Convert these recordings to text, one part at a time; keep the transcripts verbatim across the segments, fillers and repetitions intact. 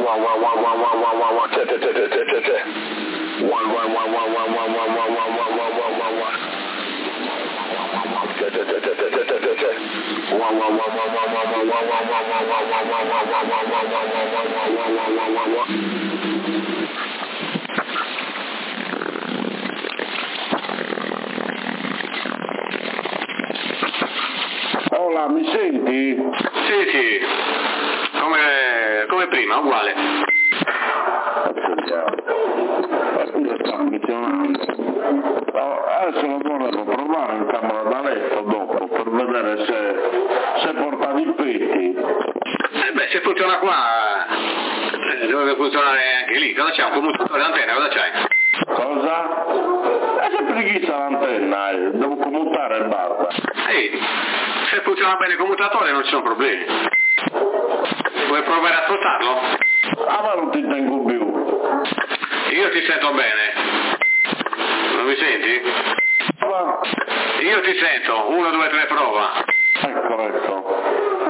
Hola, mi senti? Sì, sì, come, come prima, uguale. Scusa, sta funzionando. No, adesso lo volevo provare in camera da letto dopo per vedere se, se portavi i petti. Eh beh, se funziona qua, eh, dovrebbe funzionare anche lì. Cosa c'è? Un commutatore d'antenna, cosa c'hai? Cosa? E se preghizza l'antenna, eh, devo commutare e basta. Ehi, se funziona bene il commutatore non ci sono problemi. Vuoi provare a spostarlo? Ah, ma non ti tengo più. Io ti sento bene. Non mi senti? Ma... Io ti sento. Uno, due, tre, prova. Ecco, ecco.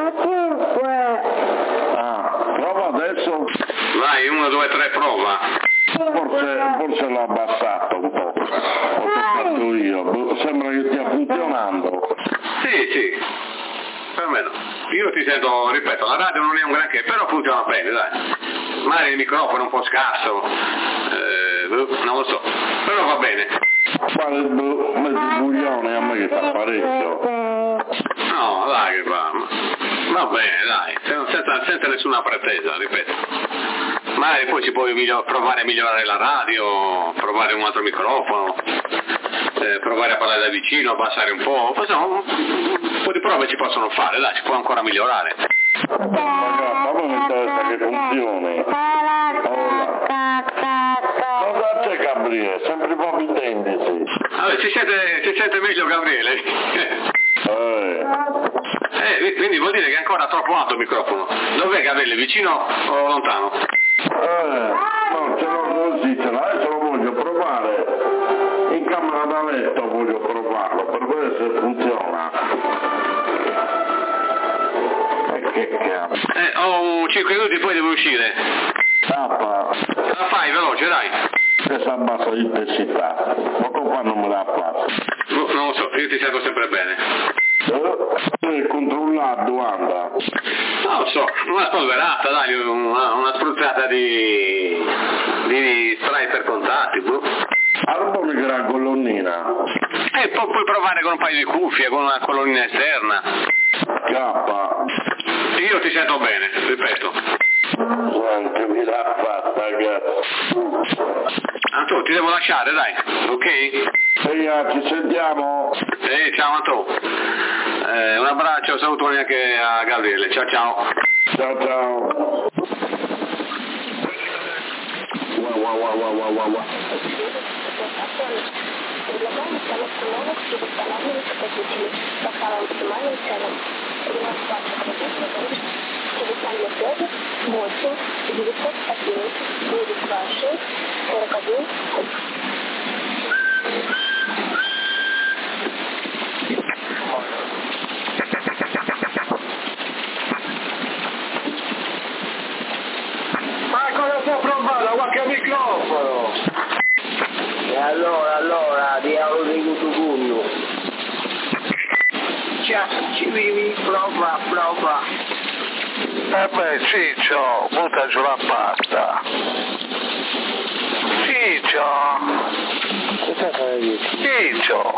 Ah, prova adesso. Vai, uno, due, tre, prova. Forse, forse l'ho abbassato un po'. Ho toccato io. Sembra che stia funzionando. Sì, sì. Per me no. Io ti sento, ripeto, la radio non è un granché, però funziona bene, dai. Magari il microfono è un po' scarso, eh, non lo so, però va bene. Ma il mezzo buglione a me che fa parecchio. No, dai che va. Va bene, dai, senza, senza nessuna pretesa, ripeto. Magari poi si può miglior- provare a migliorare la radio, provare un altro microfono, eh, provare a parlare da vicino, abbassare un po', insomma, un, un po' di prove ci possono fare, dai, si può ancora migliorare. Ma mi interessa che funzioni. Cosa c'è Gabriele? Sempre pochi tendici. Allora, si sente, si sente meglio Gabriele? Eh. Eh, quindi vuol dire che è ancora troppo alto il microfono. Dov'è Gabriele? Vicino o lontano? Eh, no, ce l'ho così, ce l'ho, adesso lo voglio provare. In camera da letto voglio provarlo, per vedere se funziona. E che cazzo. Eh, ho cinque minuti e poi devo uscire. Tappa. Ce la fai veloce, dai. Che si abbassa l'intensità. Poco qua non me la fa. No, non lo so, io ti sento sempre bene. Eh, controllato, anda. Non lo so, una spolverata, dai, una, una spruzzata di, di spray per contatti, bro. Allora mi la colonnina. E poi puoi provare con un paio di cuffie, con una colonnina esterna. K. Io ti sento bene, ripeto. Quanto mi l'ha fatta, cazzo. Anto, ti devo lasciare, dai, ok? Sì, ci sentiamo. Sì, ciao Anto. Eh, un abbraccio, saluto anche a Gabriele. Ciao ciao. Ciao ciao. Wow, wow, wow, wow, wow, wow. Предлагаем установку новых и восстанавливать показатели по самым максимальным ценам. Демонстрация продукта телефон связи восемь девятьсот одиннадцать девятьсот двадцать шесть сорок один. Ma cosa può provare? Qualche microfono! E allora, allora, diavolo di Cutugugno. Già, ci vivi, prova, prova. Eh beh, Ciccio, butta giù la pasta. Ciccio! Cosa fai? Ciccio!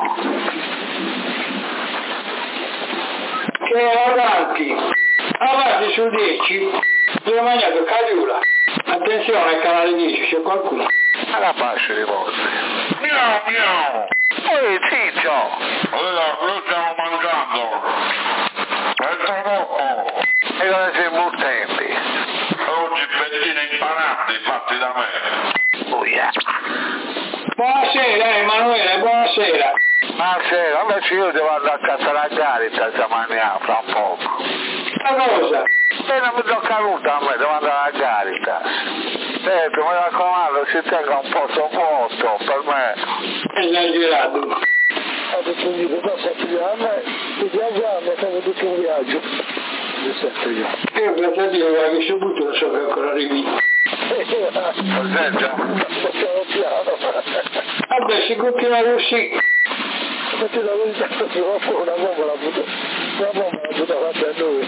Che avanti, avanti su dieci, dove mangiato Cariula. Attenzione al canale dieci, c'è qualcuno. Alla pace di volte. Miau, miau! Ehi, Ciccio! Allora, noi stiamo mangiando. È troppo. E dove sei buttenti? Oggi fettine impanati fatti da me. Oh yeah. Buonasera Emanuele, buonasera. Buonasera, invece io devo andare a casa la Garita stamani fra un poco. Ma cosa? E non mi tocca nulla a me, devo andare alla Garita. Senti, mi raccomando, si tenga un posto vuoto per me. Esagerato. Adesso dico, cosa a me, ti viaggiamo, siamo tutti in viaggio. Io grazie a Dio che ci ho avuto, non so che ancora arrivi. Piano piano. Vabbè, si continua così. Perché la verità è che una bomba la butta, una bomba la butta davanti a noi.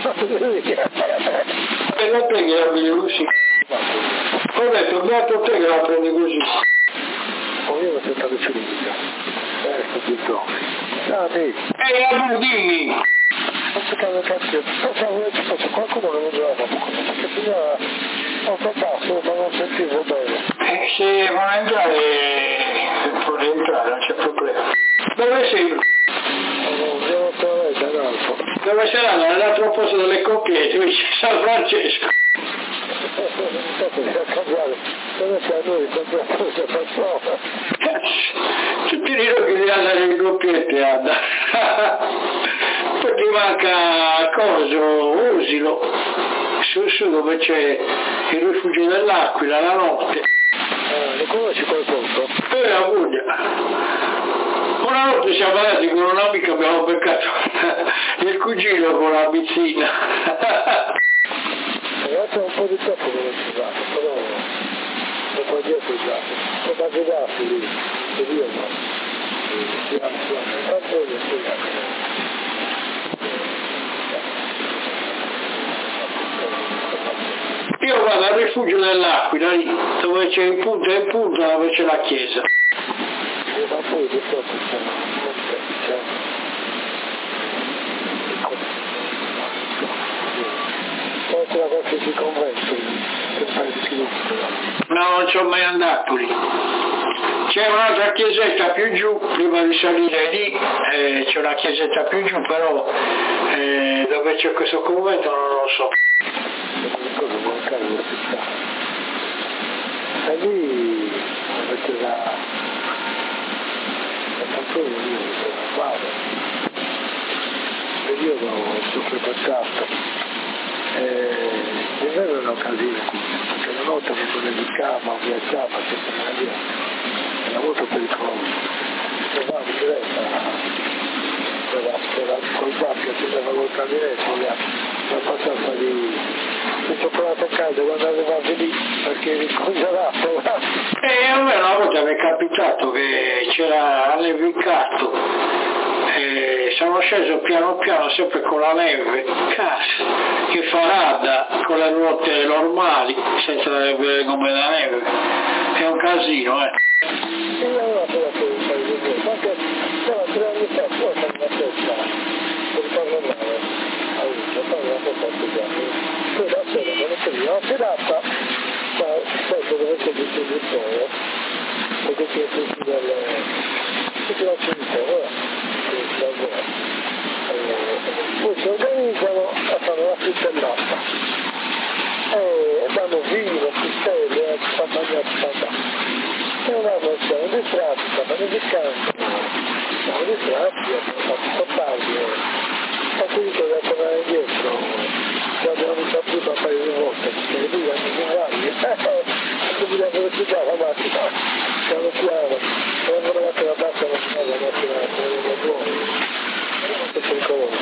E la te che la prendi così. Ho detto, beato te che la prendi così. Oh, io l'ho sentato finita. Ecco, tutto. Ah, sì. Ehi, la Burdini! Aspettavo cazzo, pensavo che fosse qualcuno che non doveva perché prima ho fatto, ma non sentivo bene. Eh, se vuole entrare, può entrare, non c'è problema. Dove sei? Devo tornare dall'altro. Dove sarà? Nell'altro posto delle coppiette, vicino a San Francesco. Dove sei a noi, sempre questa persona? Tutti i che devi andare in coppiette, Anna. Poi ti manca coso, Usilo, su su dove c'è il rifugio dell'Aquila la notte. Ah, ne conosci qualcosa? E la Puglia. Una volta siamo andati con un amico, abbiamo beccato il cugino con la pizzina. Ragazzi, un po' di tempo che non si va, però non può dire che già, non va a girarsi lì, e io no. Si va, si va, tanto io si va. Io vado al rifugio dell'Aquila, lì, dove c'è in punta e in punta, dove c'è la chiesa. E ma poi di sotto c'è, c'è, poi c'è la qualsiasi convento, per fare di sviluppo. No, non ci ho mai andato lì. C'è un'altra chiesetta più giù, prima di salire lì, eh, c'è una chiesetta più giù, però eh, dove c'è questo convento non lo so. Cosa vuol fare la città? E lì avete la la canzone lì, la padre. E io l'ho frequentato. L'inverno era un casino, perché la notte quando nevicava, viaggiava, sempre una via, era molto pericoloso. Trovavo in diretta, era col baffio, si andava col caminetto, la passata di... mi sono provato a casa quando arrivavi lì, perché eri congelato. E a me una volta mi è capitato che c'era nevicato, e sono sceso piano piano sempre con la neve, cazzo, che farada, con le ruote normali, senza le gomme da neve, è un casino, eh. E io non ho provato di fare di più, anche però tre anni fa, poi sono una festa, per parlare, allora, poi una festa studiata, poi la sera, quando si vede, la serata, ma sempre dove c'è il distributore, perché c'è tutti del, tutti la cimitero, poi si organizzano a fare la frittellata e danno vino, frittelle, a mangiare e un anno c'è un distratti, stavano di campo, siamo distratti, abbiamo fatto tardi e quindi che da tornare indietro ci abbiamo risaputo un paio di volte perché lui hanno finali e quindi la velocità la macchina piano piano e hanno dato la bassa la macchina la buona. Molto pericoloso,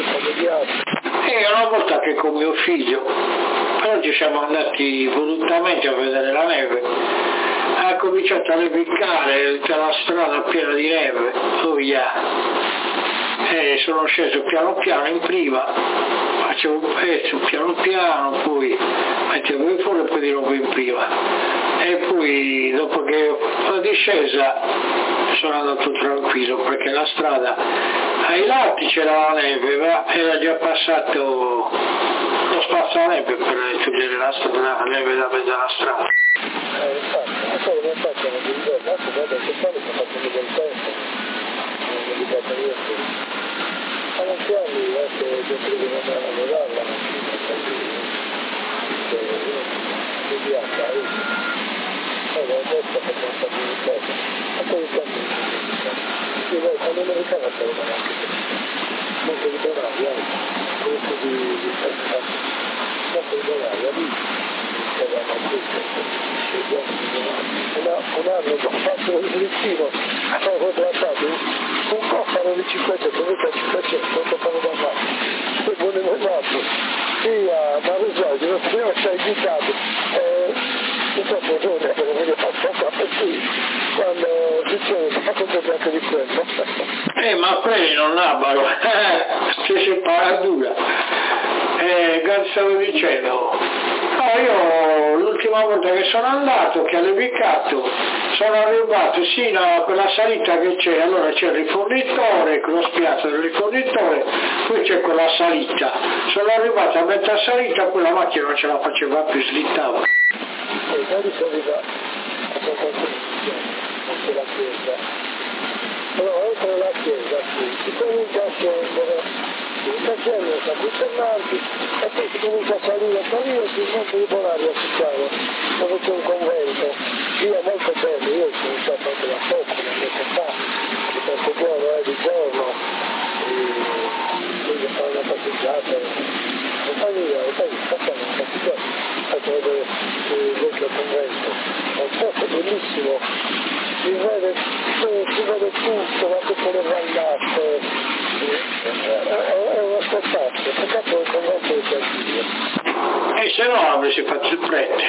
E una volta che con mio figlio, però ci siamo andati volutamente a vedere la neve, ha cominciato a nevicare, tutta la strada piena di neve, oh yeah. E sono sceso piano piano in prima, facevo un pezzo piano piano, poi mettevo in fuori e poi di nuovo in prima. E poi dopo che ho discesa sono andato tranquillo perché la strada ai lati c'era la neve, ma era già passato lo spazzaneve per togliere la, la neve da mezzo alla strada. Eh, infatti, poi non faccio un giorno, adesso guarda che fare sto facendo del tempo, non mi ricordo niente. Ma non si anni, anche dentro di non andare a lavorare, la mattina, che mi piace, allora adesso facciamo un po' di cose, ma poi il tempo sì, poi quando mi ricordo stavo anche molto di denari, eh, molto di molto di denari, lì c'erano tutte un anno ho fatto il direttivo, avevo contrattato un cofano di cinquecento, mica cinquecento, un cofano da fare, poi volevo un altro, sì, ma risolvi, non si c'è invitato, purtroppo non è che mi faccio così, quando succede fa conto anche di quello. Eh, ma quelli non l'abano, se si parla dura. Eh, che stavo dicendo? No, io l'ultima volta che sono andato, che alle Piccato, sono arrivato sino a quella salita che c'è, allora c'è il rifornitore, lo spiazzo del rifornitore, poi c'è quella salita. Sono arrivato a metà salita, quella macchina non ce la faceva più, slittava. E poi di solito a anche la chiesa. Però oltre la chiesa, sì, si comincia a scendere, si comincia a scendere, sta più fermati, e poi si comincia a salire, a salire sul monte di Bonaria, si chiama, dove c'è un convento. Io molto bello, io ho cominciato anche da poco, nel mio fa, di qualche giorno, eh, di giorno, e quindi fare una passeggiata, e poi io, e poi facciamo una passeggiata, faccio vedere il vecchio convento, è un posto bellissimo, si vede, si vede tutto, ma tutte le vallate, è uno spettacolo, peccato il convento di Piazziglio. E se no avresti fatto il prete.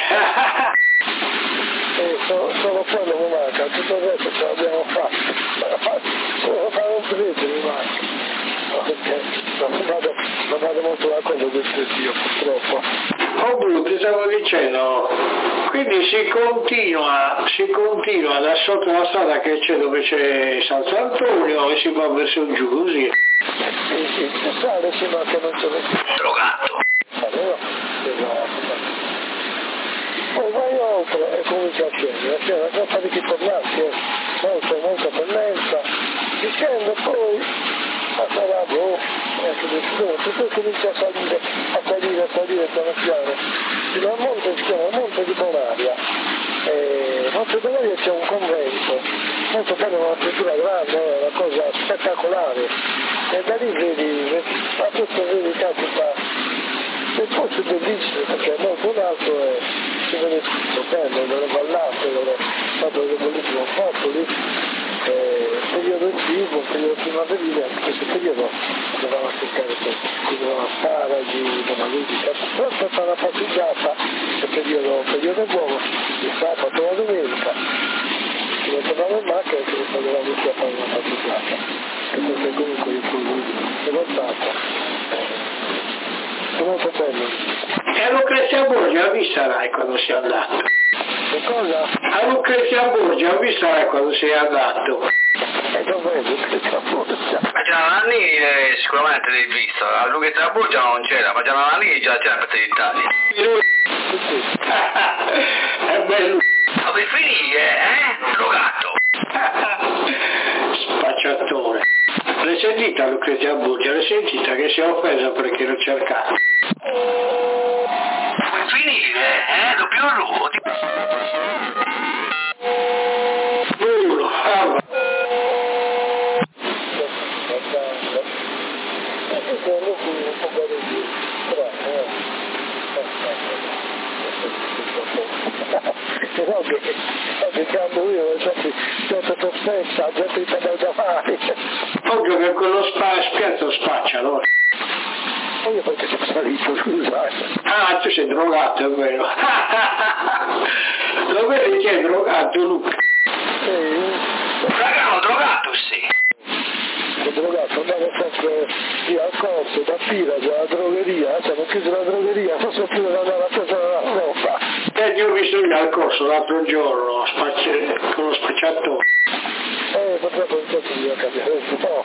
E solo, solo quello mi manca, tutto il resto ce l'abbiamo fatto, solo fare un prete mi manca, perché non vado, non vado molto d'accordo del Dio purtroppo. Oh Blu, ti stavo dicendo, quindi si continua, si continua da sotto la strada che c'è dove c'è San Sant'Antonio e si va verso giù così. Sì, sì, si sale fino a che non c'è nessuno. Drogato. Allora, esatto. Poi vai oltre e comincia a scendere, c'è una grotta di chitornazzi, eh, molto, molto pendenza, si scende poi sarà boh, ecco di sotto, poi comincia a salire, a salire, a salire piano piano, fino al monte, si chiama Monte di Bonaria, e Monte di Bonaria c'è un convento, molto bello, una struttura grande, una cosa spettacolare, e da lì vedi, ma tutto vedi capita. Il posto è bellissimo perché è molto in alto e si vede tutto bello, delle vallate, dove fatto delle bellissime foto lì, eh, periodo estivo, periodo primaverile, anche questo periodo dovevamo cercare qui dovevamo stare, di una musica, però per fare una passeggiata, il periodo, periodo buono, il sabato o la domenica, si tornava in macchina e si risaleva tutti a fare una passeggiata, che questo è comunque il più rivoltato. Molto bello. E a Lucrezia Borgia ha visto Rai quando sei andato? Che cosa? A Lucrezia Borgia ha visto Rai quando sei andato? E dov'è Lucrezia Borgia? Ma Gianni eh, sicuramente l'hai visto, a Lucrezia Borgia non c'era, ma Gianni già c'era per l'Italia. È bello. Dove finire, eh? Drogato. Spacciatore. L'hai sentita Lucrezia Borgia? L'hai sentita che si è offesa perché l'ho cercato? Dove finire, eh? Doppio ruolo. Uno, ah, che quando io infatti gente sospetta, gente di pedal da fare. ovvio che quello spa, spiazzo spaccia, allora. E io perché sono salito, scusate. Ah, tu sei drogato, è vero. Lo vedi che è drogato, Luca? Sì. Raga, drogato, sì. Sono drogato, andavo sempre via al corso, da Pira, dalla drogheria, cioè non chiuso la drogheria, non so più dove andare a prendere la roba. Eh, ti ho visto io al corso l'altro giorno, spacci- con lo spacciatore. Eh, purtroppo non so se mi cambiare un po'.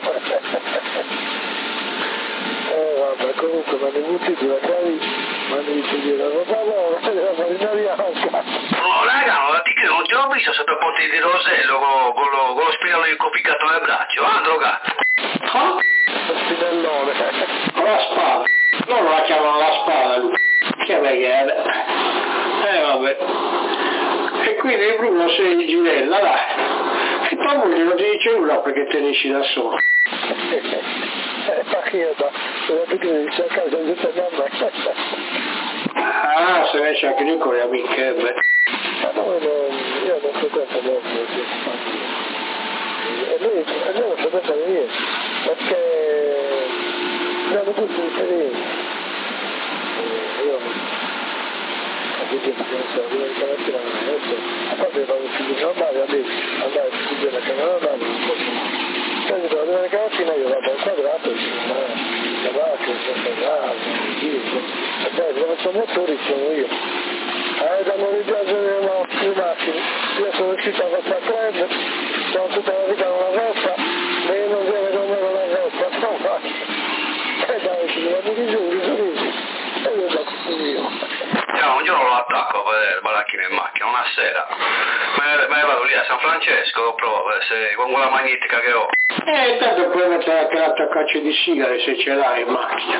Eh, vabbè, comunque mi hanno imbutito da cavi, mi hanno detto di la roba nuova, della marinaria bianca. Oh, raga, ma ti credo, non ti ho visto sotto ponte di Rosello con, con, lo, con lo spinello conficcato nel braccio, ah, drogato. Ah? Lo spinellone. Con la spada. Loro la chiamano la spada, Luca. Che veghere. Eh, vabbè. E quindi Bruno sei di Girella, dai. E tua moglie non ti dice nulla perché te ne esci da solo. Eh, ma io da, perché devi cercare di aiutare a me. Ah, se ne esce anche lui con le amiche, beh. Ma noi non, io non frequento molto i compagni. E lui, e lui non frequenta niente, perché abbiamo tutti differenti. Io, perché bisogna stare domenica mattina non è adesso, a parte che fanno figli normali, a me andare a studiare la camera normale non può più. Quindi la domenica mattina io vado al quadrato e sono la vacca, sono la chiesa, e poi come sono motori sono io. Eh, da non ripiangere le macchine, io sono uscito a questa trend, sono tutta la vita con una rossa, e io non viene con me con la rossa, non faccio. E dai, ci devo dire giù, risorrisi, e io da tutto io. No, un giorno lo attacco a vedere Balacchino in macchina, una sera. Me, me ne vado lì a San Francesco, lo provo, se con quella magnetica che ho. Eh, tanto puoi mettere anche l'attaccaggio di sigare se ce l'hai in macchina.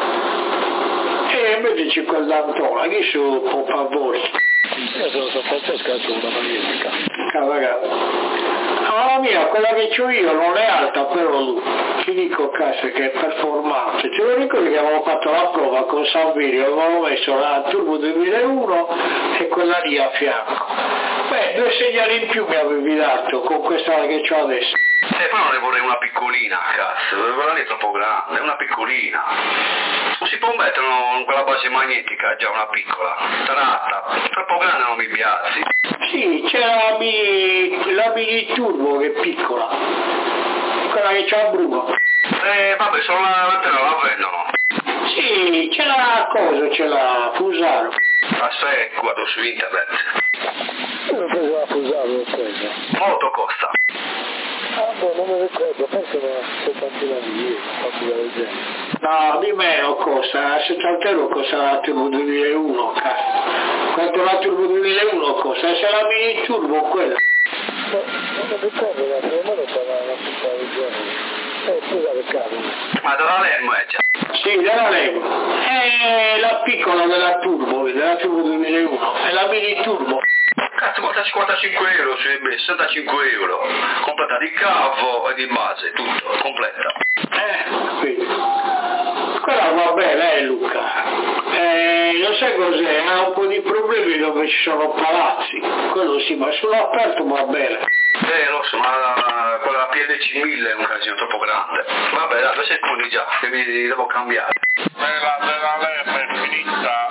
E invece c'è quell'Antona, che su pompa a bordo. Io sono San Francesco e ho una magnetica. Cavagato. Ma la mia, quella che c'ho io non è alta, però lui, ti dico cazzo che è performante. Te lo ricordi che avevo fatto la prova con Salvirio, avevo messo la Turbo duemilauno e quella lì a fianco. Beh, due segnali in più mi avevi dato con questa che c'ho adesso. E poi non ne vorrei una piccolina, cazzo, quella lì è troppo grande, è una piccolina. Non si può mettere in quella base magnetica, già una piccola, tratta, troppo grande non mi piace. Sì, c'è la mini, la mini turbo che è piccola, quella che c'ha Bruno. Eh, vabbè, solo la lanterna la vendono. Sì, c'è la cosa, c'è la Fusaro. Aspetta, guardo su internet. Io ho preso la Fusaro, l'ho presa. Molto costa. Ah, boh, non mi ricordo, forse una settantina di euro, qualcosa del genere. No, di meno costa, settanta euro costa la Turbo duemilauno, cazzo. Quanto la Turbo duemilauno costa? Se la mini turbo quella. No, non mi ricordo, ma secondo me sarà una piccola del genere. Eh, scusa che cavolo. Ma dalla Lermo è già. Sì, della Lego. È la piccola della Turbo, della Turbo duemilauno, è la mini turbo. Cazzo, costa cinquantacinque euro su eBay, sessantacinque euro. Completa di cavo e di base, tutto, completa. Eh, quindi. Quella va bene, eh Luca. Eh, lo sai cos'è? Ha un po' di problemi dove ci sono palazzi. Quello sì, ma sull'aperto va bene. Eh, lo so, ma quella P L C mille è un casino troppo grande. Vabbè, dai, due secondi già, che mi devo cambiare. Nella, nella Lerma è finita,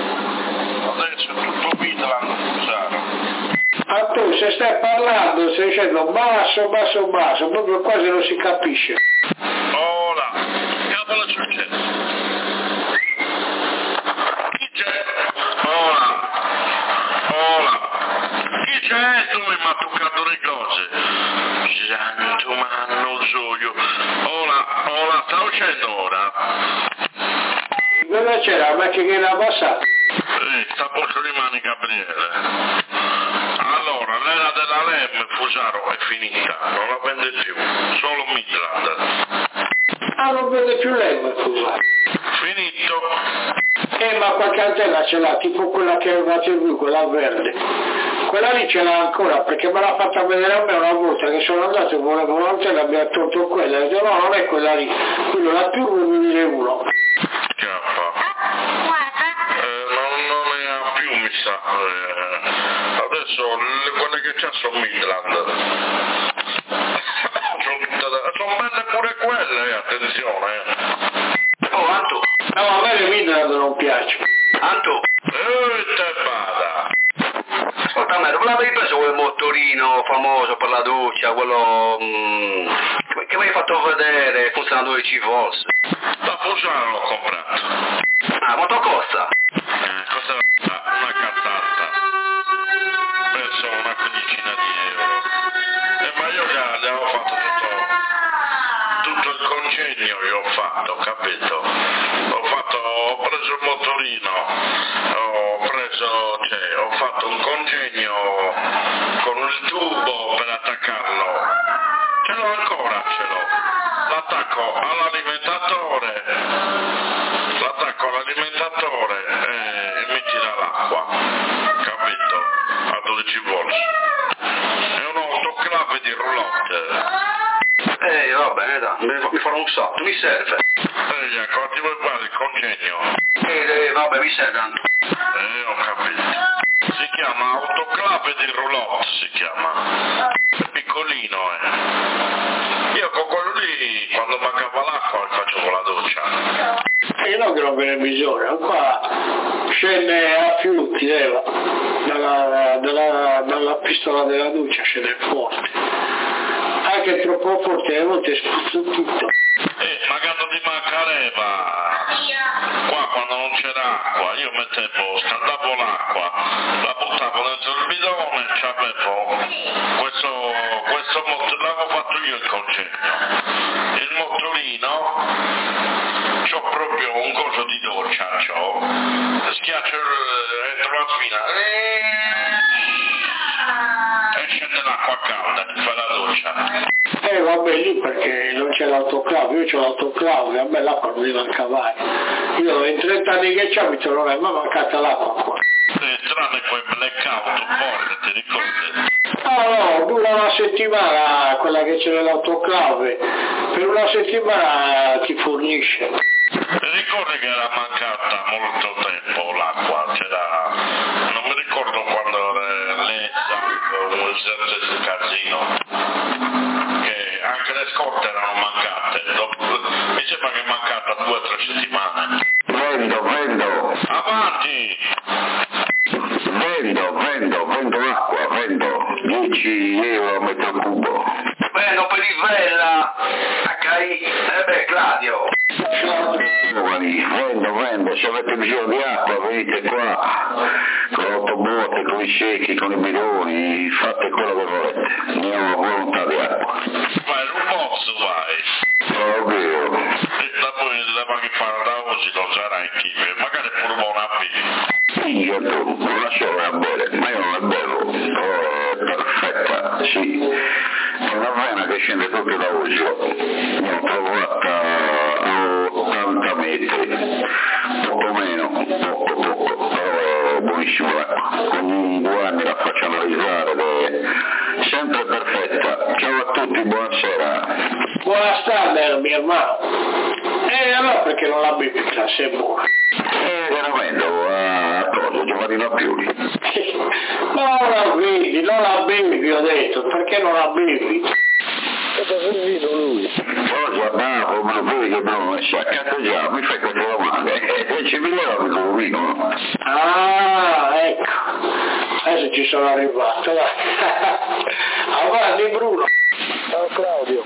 adesso è tutto Midland Fusaro. Ma tu se stai parlando stai dicendo basso, basso, basso, proprio quasi non si capisce. Ora, cavolo è successo? Chi c'è? Ora, ora, chi c'è? Tu mi hai toccato le cose. Santo, ma non so io. Ora, ora, sta uscendo ora? Dove c'era la macchina che era passata? Eh, sta a posto rimane Gabriele. Allora, l'era della Lem Fusaro è finita, non la vende più, solo Midland. Ah, non vede più lei, ma scusa. Finito. Eh, ma qualche antena ce l'ha, tipo quella che avevate lui, quella verde. Quella lì ce l'ha ancora, perché me l'ha fatta vedere a me una volta che sono andato e volevo un'antena, abbiamo tolto quella, e detto no, non è quella lì, quello la Turbo duemilauno. Eh, non, non ne ha più, mi sa. Eh, adesso le, quelle che c'ha sono Midland. Sono belle pure quelle, eh, attenzione. Oh, Anto, No, a me le Midland non piacciono. Anto, Eh, te vada. ascolta me, dove l'avevi preso quel motorino famoso per la doccia, quello mm, che, che mi hai fatto vedere, funziona dodici volt? Da Fusaro l'ho comprato. Ah, quanto costa? Eh, costa una cazzata. Penso una quindicina di euro. Eh, ma io già le avevo fatto tutto, tutto il congegno, io ho fatto, capito? Ho fatto, ho preso il motorino, ho preso, cioè, ho fatto un congegno con il tubo per attaccarlo. Ce l'ho ancora, ce l'ho. L'attacco all'alimentatore, l'attacco all'alimentatore e, e mi tira l'acqua, capito? A dodici volt. È un autoclave di roulotte. Eh, va bene, dai, mi farò un salto, mi serve. Ehi, ecco, ti vuoi fare il congegno? Eh, eh, vabbè, mi serve, Anto. Eh, ho capito. Si chiama autoclave di roulotte, si chiama. È piccolino, eh. Io con quello lì, quando mancava l'acqua, faccio con la doccia. che non che non viene bisogno, qua scende a fiuti, leva, dalla, dalla, dalla pistola della doccia scende forte, anche troppo forte, a volte spuzzo tutto. Eh, ma quando ti manchereva, qua quando non c'era acqua, io mettevo, scaldavo l'acqua, la buttavo dentro il bidone, c'avevo questo, questo motorino, l'avevo fatto io il congegno, il motorino, c'ho proprio un coso di doccia, c'ho, schiaccio entro la spina, e scende l'acqua calda, fa la doccia. Eh vabbè lì perché non c'è l'autoclave, io c'ho l'autoclave, a me l'acqua non mi manca mai. Io in trenta anni che c'abito non è mai mancata l'acqua qua. Eh, tranne quei blackout forte, ti ricordi? No, no, dura una settimana quella che c'è nell'autoclave, per una settimana ti fornisce. Ti ricordi che era mancata molto tempo l'acqua? C'era, non mi ricordo quando l'Enza o il casino, che anche le scorte erano mancate, dopo, mi sembra che è mancata due o tre settimane. Vendo, vendo, Avanti! vendo, vendo, vendo acqua, vendo, dieci euro a metro cubo. Vendo per Isvella, H I, eh beh, Claudio. Giovani, vendo, vendo, se avete bisogno di acqua venite qua, con l'autobotte, con i secchi, con i bidoni, fate quello che volete, ne ho volontà di acqua. Vai, non posso, vai! Ovvio. E dopo leva che fare da oggi non sarà in tipo, magari pure buona fine. Io tu, non lasciamo a bere, ma io non la bevo, oh, è perfetta, sì. È una vena che scende tutto da Osio, l'ho trovata a ottanta metri, poco meno, poco poco, però è buonissimo l'acqua. Ogni due anni la faccio analizzare ed è sempre perfetta. Ciao a tutti, buonasera. Buona standard, mio hermano. E allora perché non la bevi classe è buona? E veramente, a cosa, Giovanni Piuli. Non la bevi, non la bevi, vi ho detto, perché non la bevi? È da servito lui. Cosa bravo, me lo vedi che me l'ho messo a cazzo già, mi fai queste domande, e ci veniva per il vino. Ah, ecco, adesso ci sono arrivato, dai. Avanti Bruno. Ciao Claudio.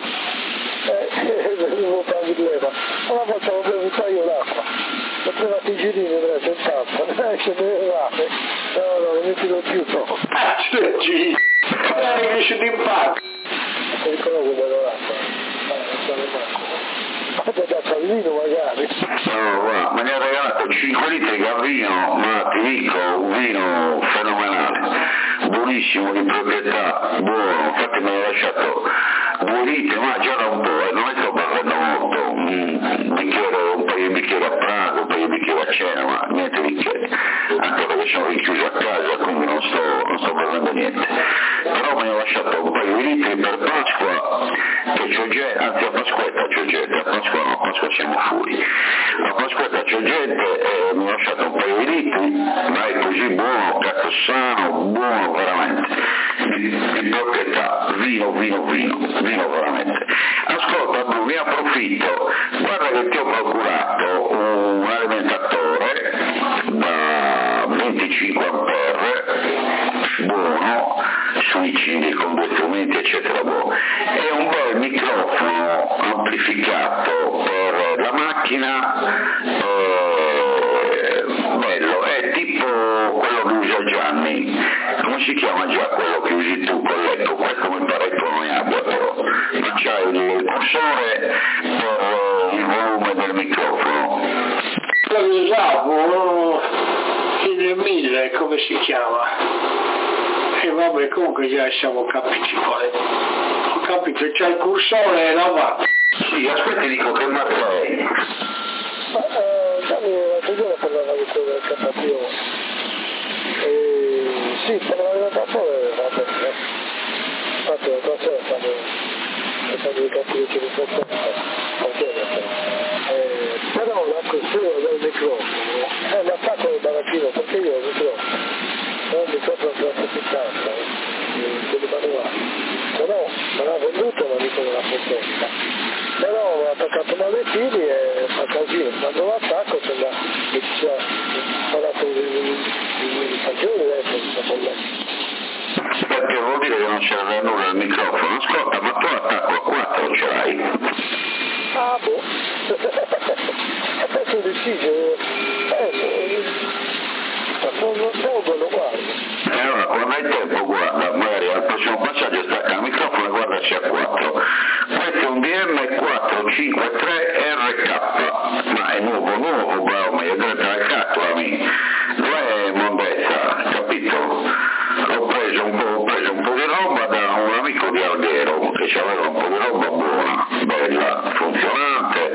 Eh, devo farmi leva. Ma facciamo bevuta io l'acqua. Ho trovato i girini preso in tappa. Eh, se ne levate. No, no, non mi tiro più, no. Sì, dai, mi si d'impatto. Ti ricordo come lo l'acqua? Ma non so nemmeno. Ma ti dato il vino magari. No, guarda, mi ha regalato cinque litri di vino, ma ti dico, un vino fenomenale, buonissimo, di proprietà, buono, infatti mi ha lasciato due litri, ma già da un po', eh, non è sto parlando molto, un bicchiere, un paio di bicchieri a pranzo, un paio di bicchieri a cena, ma niente di che, anche perché sono rinchiuso a casa, quindi non sto, non sto parlando niente. Però mi ha lasciato un paio di litri per Pasqua, che c'ho gente, anzi a Pasquetta c'ho gente, a Pasqua no, a Pasqua siamo fuori, a Pasquetta c'ho gente e mi ha lasciato un paio di litri, ma è così buono, cazzo sano, buono veramente, di, di proprietà, vino, vino, vino, vino veramente. Ascolta Bru, ne approfitto, guarda che ti ho procurato un alimentatore da venticinque ampere, buono, sui cini con due strumenti eccetera, boh. E un bel microfono amplificato per la macchina, eh, bello, è tipo quello che usa Gianni, come si chiama già quello che usi tu con l'Ecco? Questo mi pare che non ne abbia però, ma c'hai il cursore per il volume del microfono. Quello che usavo, il mille, come si chiama? E vabbè, comunque già siamo capiti quale. Ho capito, c'è il cursore e la va. Sì, aspetta, dico che marca è. Ma eh, Gianni l'altro giorno parlava di quello del K P O. E sì, per l'alimentatore va bene. Infatti l'altra sera stavo facendo i cattivi di riforza, eh, però la costruzione del microfono è l'attacco del barattino, perché io ho il microfono, ho il microfono classificato, quelli manuali, se no me l'ha venduto ma dico me l'ha proposta, però ho attaccato male i fili e fa casino, quando lo attacco quella che ci ha parlato di stagione adesso sta parlando. Perché vuol dire che non c'era nulla al microfono. Ascolta, ma tu l'attacco a quattro ce l'hai? Ah boh, è penso difficile, eh, non, non seguo, lo guardo. E allora quando hai tempo guarda, magari al prossimo passaggio stacca il microfono e guardaci a quattro. Questo è un D M quattro cinque tre R K, ma è nuovo nuovo, bravo, ma io devo entrare calcolami. Non è mondezza, capito? Ho preso un po', ho preso un po' di roba da un amico di Alghero che aveva un po' di roba buona, bella, funzionante,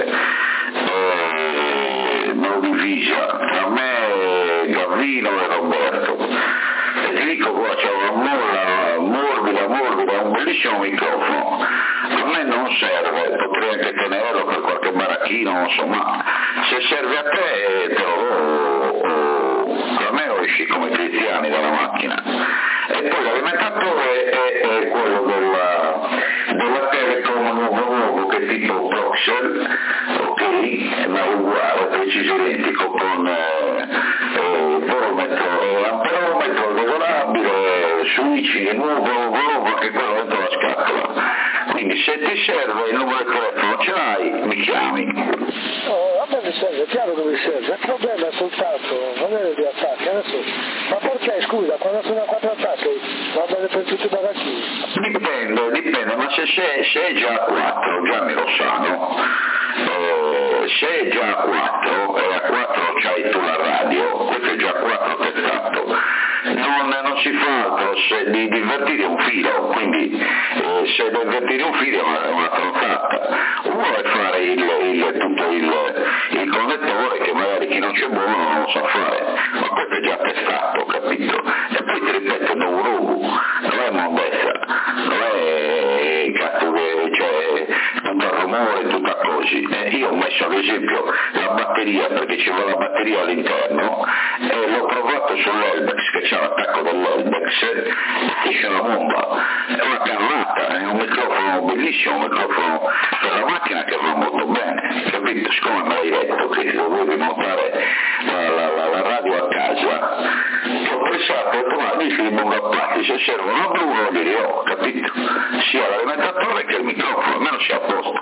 eh, non divisa, tra me, Gavino e Roberto. E ti dico qua c'è una molla morbida, morbida, un bellissimo microfono. A me non serve, potrei anche tenerlo per qualche baracchino, non so, ma se serve a te te lo do, a me lo esci come cristiani dalla macchina. E poi l'alimentatore è, è quello della, della Telecom nuovo nuovo che è tipo Proxel, ok, ma è uguale, preciso identico con eh, eh, volumetro e amperometro regolabile, switching nuovo nuovo anche quello dentro la scatola. Quindi se ti serve il numero di telefono ce l'hai, mi chiami. No, a me mi serve, è chiaro che mi serve, il problema è soltanto non è di attacchi, adesso, ma perché scusa, quando sono a quattro attacchi va bene per tutti i baracchini? Dipende, dipende, ma se sei, sei già a quattro, già me lo sanno, eh, se è già a quattro e a quattro c'hai tu la radio, questo è già a quattro testato. Non, non si fa altro se di invertire un filo, quindi eh, se da invertire un filo è una, è una tronzata. Uno è fare il, il, tutto il, il connettore che magari chi non c'è buono non lo sa fare, ma questo è già testato, capito? E poi ti ripeto, non robo, non è mondezza, non è cazzo che c'è tutto rumore, tutta così. Eh, io ho messo ad esempio la batteria perché ci vuole la batteria all'interno e l'ho provato sull'Elbex che c'è l'attacco dell'Elbex, esce una bomba, è una cannata, è un microfono bellissimo, un microfono per la macchina che va molto bene, capito? Siccome me l'hai detto che dovevi montare la, la, la, la radio a casa, ho pensato, ma dici di monopatti, se servono a Bruno li ho, capito? Sia l'alimentatore che il microfono, almeno sia a posto.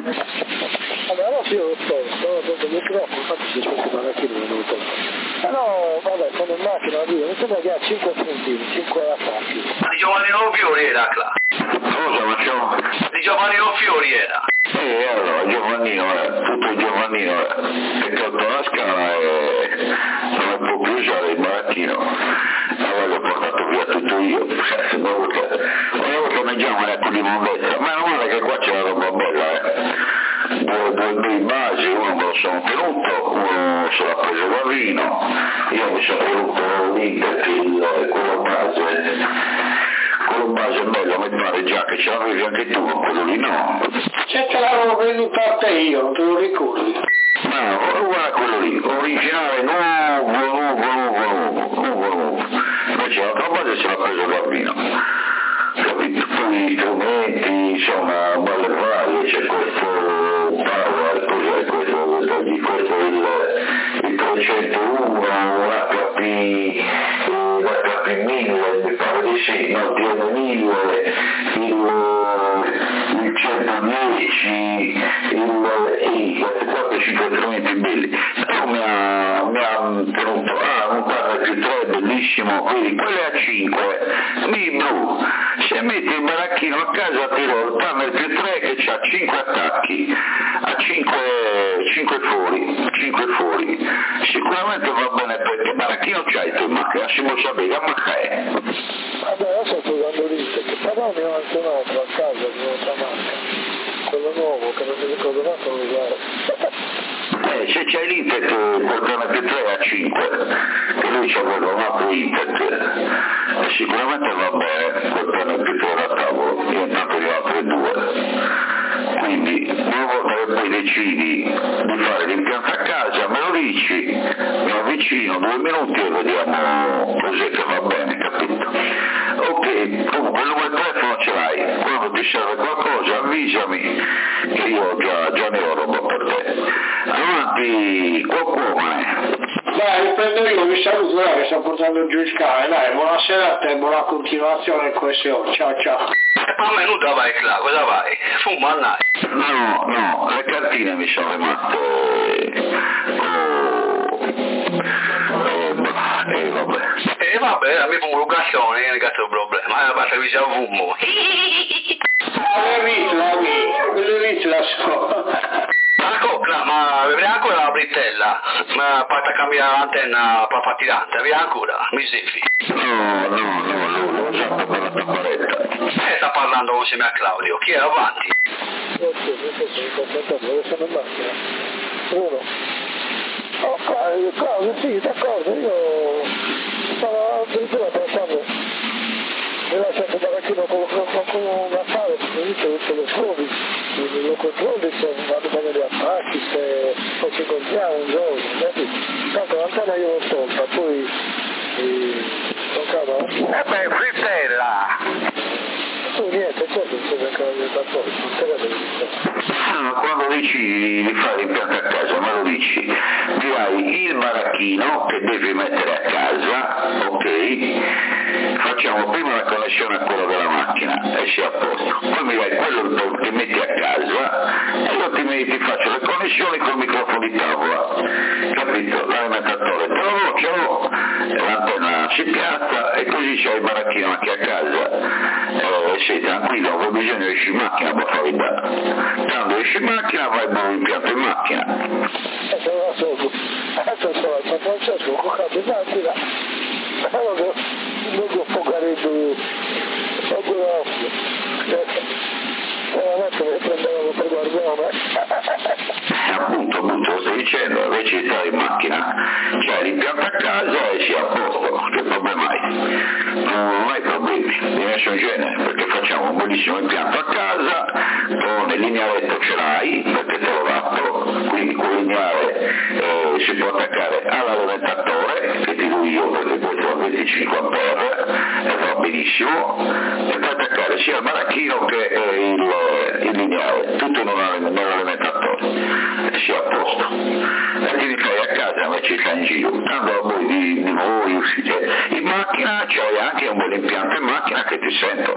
Allora io lo so, sono dentro il microfono, infatti si spetta una macchina non lo so. Però vabbè, sono in macchina, mi sembra che ha cinque puntini, cinque attacchi. Ma di Giovanni Fiori era, Cla? Cosa facciamo? Di Giovanni Fiori era. E allora Giovannino è, tutto Giovannino è, che tolto la scala e non può più usare il baracchino. Allora l'ho portato via tutto io, una volta, una volta mangiamo ecco di mondezza, ma non male che qua c'è la roba bella, eh. Due, due, due basi, uno me lo sono tenuto, uno se l'ha preso Gavino, io mi sono tenuto l'Inter, quello base, quello base bello, mi pare già che ce l'avevi anche tu, quello lì no. Se te l'avevo venuto a te io, te lo ricordi? No, guarda quello lì, originale nuovo, nuovo, nuovo, nuovo, nuovo, nuovo. Invece l'altra base se l'ha preso Gavino. Capito? Poi gli strumenti, insomma, balle varie, c'è questo power, cos'è questo, questo, questo il, il trecentouno, un H P, l'H P mille, mi pare di sì, no, T M mille, il, il centodieci, il I, questi quattro cinque strumenti belli. Però mi ha, mi ha tenuto, ah, un Tunnel più tre bellissimo, quindi quello è a cinque, lì blu. Se metti il baracchino a casa ti do il Tunnel più tre che c'ha cinque attacchi, a cinque fuori, cinque fuori. Sicuramente va bene perché baracchino c'hai tu in macchina, si può sapere, ma che è? Vabbè, adesso sto usando l'Inter, però ne ho anche un altro a casa di un'altra marca, quello nuovo che non mi ricordo manco come usare. Eh, se c'è l'Inter col Tunnel più tre a cinque, che lui c'ha quello un altro Inter, e sicuramente va bene col Tunnel più tre a tavolo, io intanto ne ho altre due. Quindi una volta che poi decidi di fare l'impianto a casa me lo dici, mi avvicino due minuti e vediamo cos'è che va bene, capito? Ok, comunque il numero di telefono ce l'hai, quando ti serve qualcosa avvisami che io già, già ne ho roba per te. avanti, qualcuno. Dai, riprendo io, vi saluto, dai, che sto portando giù il cane, dai, buonasera a te, buona continuazione in questo, ciao ciao. Ma me nuda vai là, cosa vai? Fuma là. No, no, le cartine mi sono rimaste. Oh. Eh, vabbè. E vabbè, mi fumo un cassone, non è che c'è problema, basta che sia fumo. Le visto, le visto la so. Ma cocca, ma avevi ancora la brittella? Ma fatta cambiare l'antenna per far tirante, avevi ancora? Mi sefi? No, no, no, no, l'ho usato per la tapparetta. Eh, sta parlando insieme a Claudio, chi era avanti? Io sì, mi sono contentato, dove sono in macchina? Uno. Oh, Claudio, sì, d'accordo, io stavo addirittura pensando mi lasciato da macchina con, con, con una fare, mi dice tutte le scuole, lo controlli se vado bene gli attacchi, se poi ci incontriamo un giorno, tanto l'antenna io l'ho tolta, poi con calma. E beh, frittella! Tu niente, certo, non sei ancora da fuori, non te la devi Ah, ma quando dici di fare l'impianto a casa, me lo dici, dirai il maracchino che devi mettere a casa, ok, facciamo prima la connessione a quello della macchina e si è a posto, poi mi dai quello che metti a casa e io ti, ti faccio le connessioni col microfono di tavola, capito? L'alimentatore te lo ce l'ho, l'antenna si piazza e così c'è il maracchino anche a casa, eh, sei tranquillo, non ho bisogno di uscire in macchina per fare il danno. Quando esci in macchina vai buon impianto in macchina. E se non so, adesso sto a Francesco, con capo in macchina, allora non devo focare tu, non devo veramente mi prendevano per guardare. Appunto, appunto, lo stai dicendo, invece di stare in macchina, c'hai l'impianto a casa e si è a posto, che problema hai? Non hai problemi, di nessun genere, perché facciamo un bellissimo impianto a casa, con il linealetto ce l'hai, perché te lo datto, quindi quel lineare eh, si può attaccare all'alimentatore, che ti do io perché questo ha venticinque ampere, e va benissimo, e puoi attaccare sia il maracchino che eh, il, il lineare, tutto nell'alimentatore. Si è a posto e ti rifai a casa invece che in giro tanto voi di, di voi uscite in macchina, c'hai anche un bel impianto in macchina che ti sento.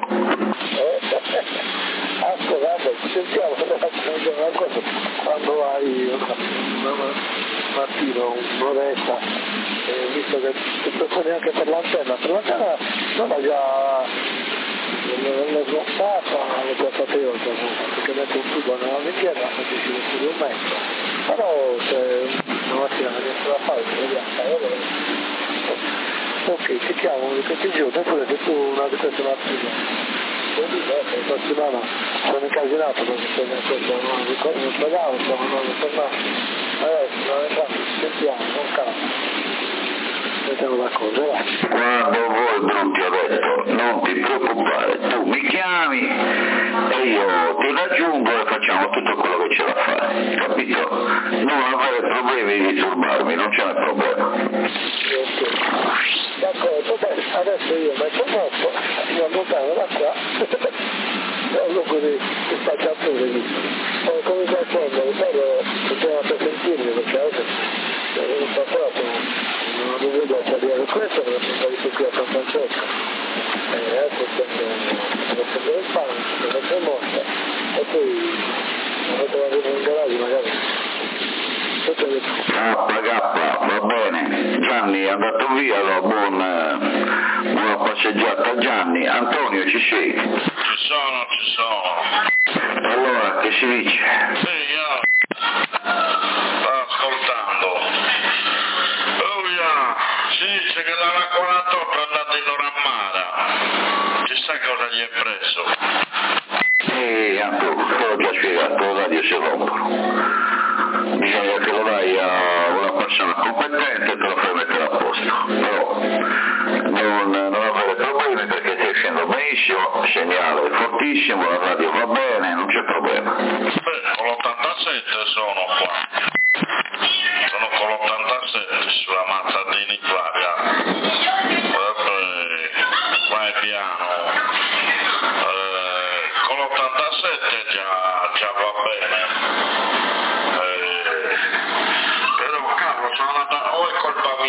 Ascoltate, sentiamo una cosa, quando hai una mattino un'oretta, eh, visto che ti proponi anche per l'antenna, per l'antenna non ha già l'ho smontata, l'ho portata io, perché metto un tubo nella ventiera, metto il tubo in mezzo, però se una mattina non riesco a fare, vediamo, ok, ti chiamo, che ti giuro, oppure se tu una di queste mattine, questa settimana sono incasinato perché sono in questo, non ricordo, non pagavo, sono non tornato, adesso ci sentiamo, con calma. Mettiamo d'accordo, va. Quando vuoi Brutti ho detto, non ti preoccupare, tu mi chiami e io ti raggiungo e facciamo tutto quello che c'è da fare, capito? Non avere problemi di disturbarmi, non c'è problema. Ok. D'accordo, beh, adesso io metto il nostro, mi allontano da qua, e dopo di faccio pure lì. Poi come da fondo, ripeto, continuate a sentirmi perché adesso sono passato, non avevo veduto a salire questo, me lo sono salito qui a San Francesco. E adesso devo prendere il pane, devo prendere il morto, e poi ho trovato in garage magari. K K, va bene, Gianni è andato via, allora buon, buona passeggiata Gianni. Antonio, ci sei? Ci sono, ci sono. Allora, che si dice? Sì, io sto ascoltando. Oh yeah, si dice che dalla quarantotto è andato in Orammara. Chissà cosa gli è preso. Eh, Antonio, te l'ho già spiegato, le radio si rompono. Bisogna che lo dai a una persona competente e te lo fai mettere a posto, però non, non avere problemi perché stai uscendo benissimo, il segnale è fortissimo, la radio va bene, non c'è problema. Beh, con l'ottantasette sono qua, sono con l'ottantasette sulla Mazzardini Flavia, vai piano, eh, con l'ottantasette già, già va bene.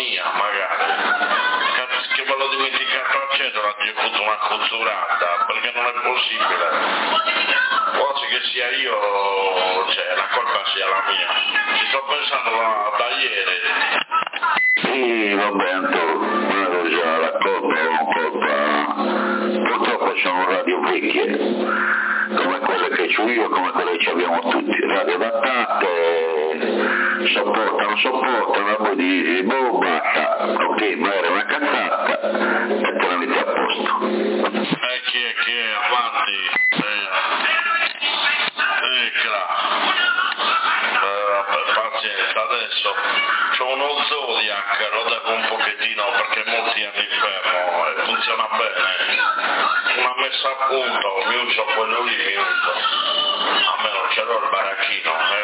mia, magari. Cazzo, che ve l'ho dimenticato acceso, l'ha avuto una cozzurata, perché non è possibile. Quasi che sia io, cioè la colpa sia la mia. Ci sto pensando da, da ieri. Sì, vabbè, Antonio, già la colpa è una colpa. Purtroppo sono radio vecchie, come quelle che ho io, come quelle che abbiamo tutti. Radio datate, sopportano, sopportano, poi dici, boh, basta, ok, ma era una cazzata, e te la metti a posto. E chi è, chi è, avanti. Eh, eccola. Eh, pazienza, adesso c'ho uno Zodiac, lo devo un pochettino perché molti anni fermo e funziona bene. Una messa a punto, mi uso quello lì, mi uso. A me non ce l'ho il baracchino, è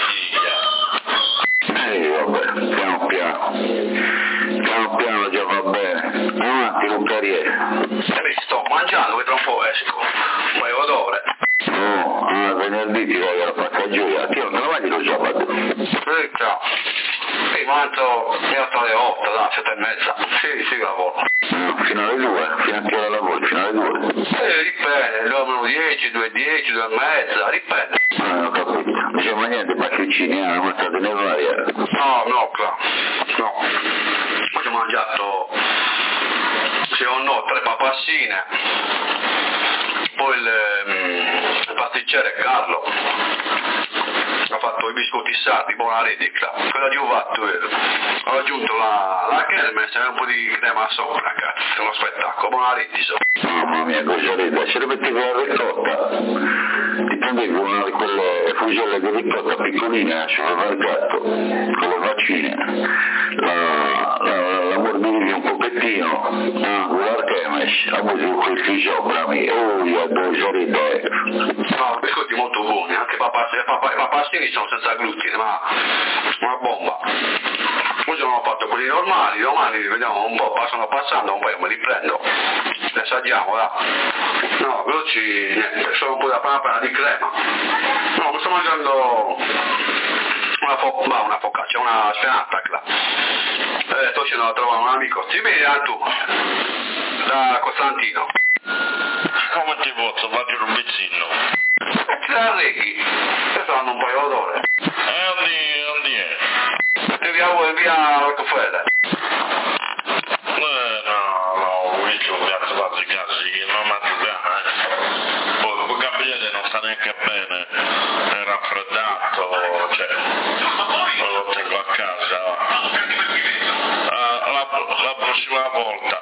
radiglia. Eh, vabbè, piano piano. Piano piano già va bene. Avanti, Lucariere. Eh, sto mangiando, che tra un po' esco. Poi odore. No, ah, venerdì ti vai alla passaggiaia. Ti non te la vai lo sabato? Sì, ciao. Sì, mangio io sto alle otto, da sette e mezza. Sì, sì, lavoro. No, fino alle due, fino a che ora lavori, fino alle due. Eh, dipende, due meno dieci, due e dieci, due e mezza, dipende. Ah, non ho capito. Non c'è mai niente, pasticcini, ah, non state ne varia. No, no, claro. No. Ho mangiato, sì o no, tre papassine. Poi il, il pasticcere Carlo ha fatto i biscotti sardi, buona redicla, quella di Uvatto, ho aggiunto la, la Kermes e un po' di crema sopra, cazzo, uno spettacolo, buona redicla. Mamma mia, cosa ride, se le metti con la ricotta, ti prendevi una di quelle fuselle di ricotta piccoline al supermercato, con le vaccine, la, la, la morbidivi un pochettino, ah, guarda che mesh, a buio questi sopra mi, oh, io cosa ride. No, biscotti molto buoni, anche papassini, papassini sono senza glutine, ma una bomba. Oggi non ho fatto quelli normali, domani vediamo un po', passano passando, un po' io me li prendo, li assaggiamo, là. No, veloci, niente, solo un po' da panna di crema. No, mi sto mangiando una, fo- no, una focaccia, una spenata, là. Eh, sto scendendo a trovare un amico, si vede tu, da Costantino. Come ti voto? Vado un vicino. E ti la reghi, questo hanno un paio d'odore. E ogni, ogni è? E via, via Rockefeller. Eh, no, no, ho visto un cazzo di cazzi, non mi attivano, eh. Poi, poi Gabriele non sta neanche bene, è raffreddato, cioè, lo tengo a casa. Uh, la, la prossima volta.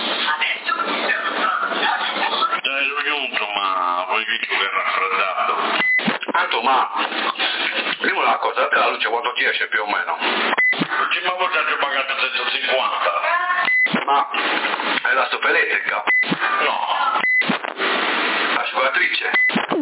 Dai, lo giunto, ma voi visto che è raffreddato. Tanto, ma, dimmi una cosa, a te la luce quanto ti esce più o meno? Ci ma voi già pagato centocinquanta. Ma è la stufa elettrica? No. L'asciugatrice?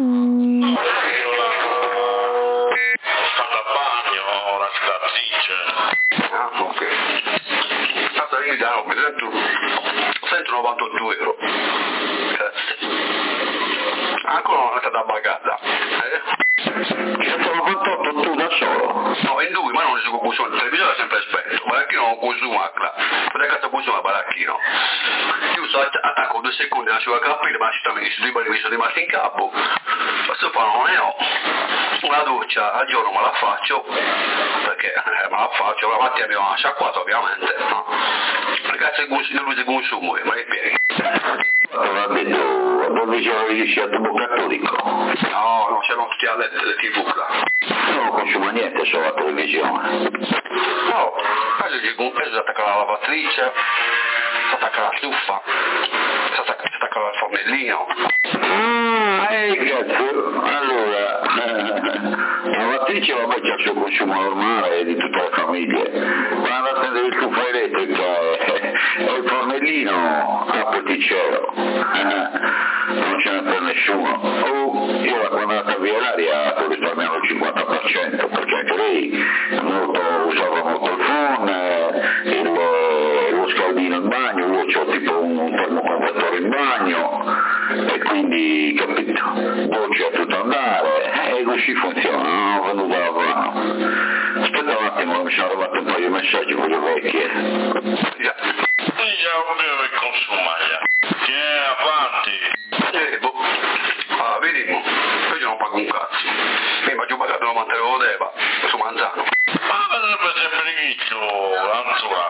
Sta da bagno, l'asciugatrice. Ah, ok. Tanto io da no, mi sento centonovantotto euro. Grazie. Ancora non è stata pagata. Eh? centonovantotto tu da solo? No, in due, ma non si consuma, il televisore è sempre spento, il baracchino non consuma, cosa cazzo consuma il baracchino? Io so, attacco due secondi l'asciugacapelli, ma mi sono rimasti in capo, questo fa non ne ho, una doccia al giorno me la faccio, perché eh, me la faccio, la mattina abbiamo una sciacquata ovviamente, no? Che cazzo è il consumo, ma i piedi? Va detto, dove c'è sia tubo cattolico? No, no, c'erano tutti a letto, le tv là. Non consuma niente solo la televisione. No, adesso c'è un peso si attacca alla lavatrice, si attacca alla stufa, si attacca, si attacca al fornellino. Ah, ehi cazzo, allora, la lavatrice vabbè c'è il suo consumo normale di tutte le famiglie, quando attende il stufa elettrica e il fornellino a potticero, non ce n'è per nessuno. Oh, io da quando è andata via l'aria sto risparmiando il cinquanta per cento, perché anche lei molto, usava molto il phon, il, lo scaldino in bagno, io ho tipo un termoconvettore in bagno e quindi capito, voce a tutto andare e così funziona, non ho venuto a lavorare. Aspetta un attimo mi sono arrivati un paio di messaggi, voglio vecchie. Yeah. Io bevo e consuma, yeah. Che è avanti. Eh, boh. Ah, vediamo. Io non pago un cazzo. Mi faccio pagare la mantello deva, su Manzano. Ma potrebbe sempre riccio, Anzura.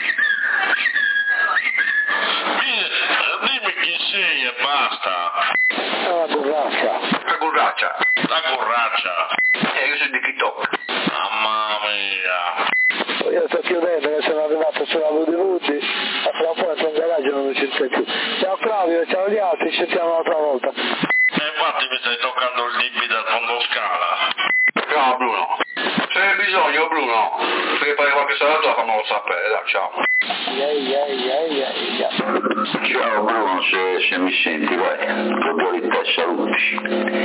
Dimmi chi sei e basta. La burraccia. La burraccia. La corraccia. Eh, io sono di TikTok. Mamma mia. Io sto chiudendo che sono arrivato sulla Vudi Vudi e fra un po' entro in garage e non mi sento più. Ciao Flavio, ciao agli altri, ci sentiamo un'altra volta. E infatti mi stai toccando il limite del fondo scala. Ciao Bruno. Se hai bisogno Bruno, se fai qualche salata fammelo sapere, dai, ciao. Yeah, yeah, yeah, yeah, yeah. Ciao Bruno, se, se mi senti, vai, cordialità e saluti.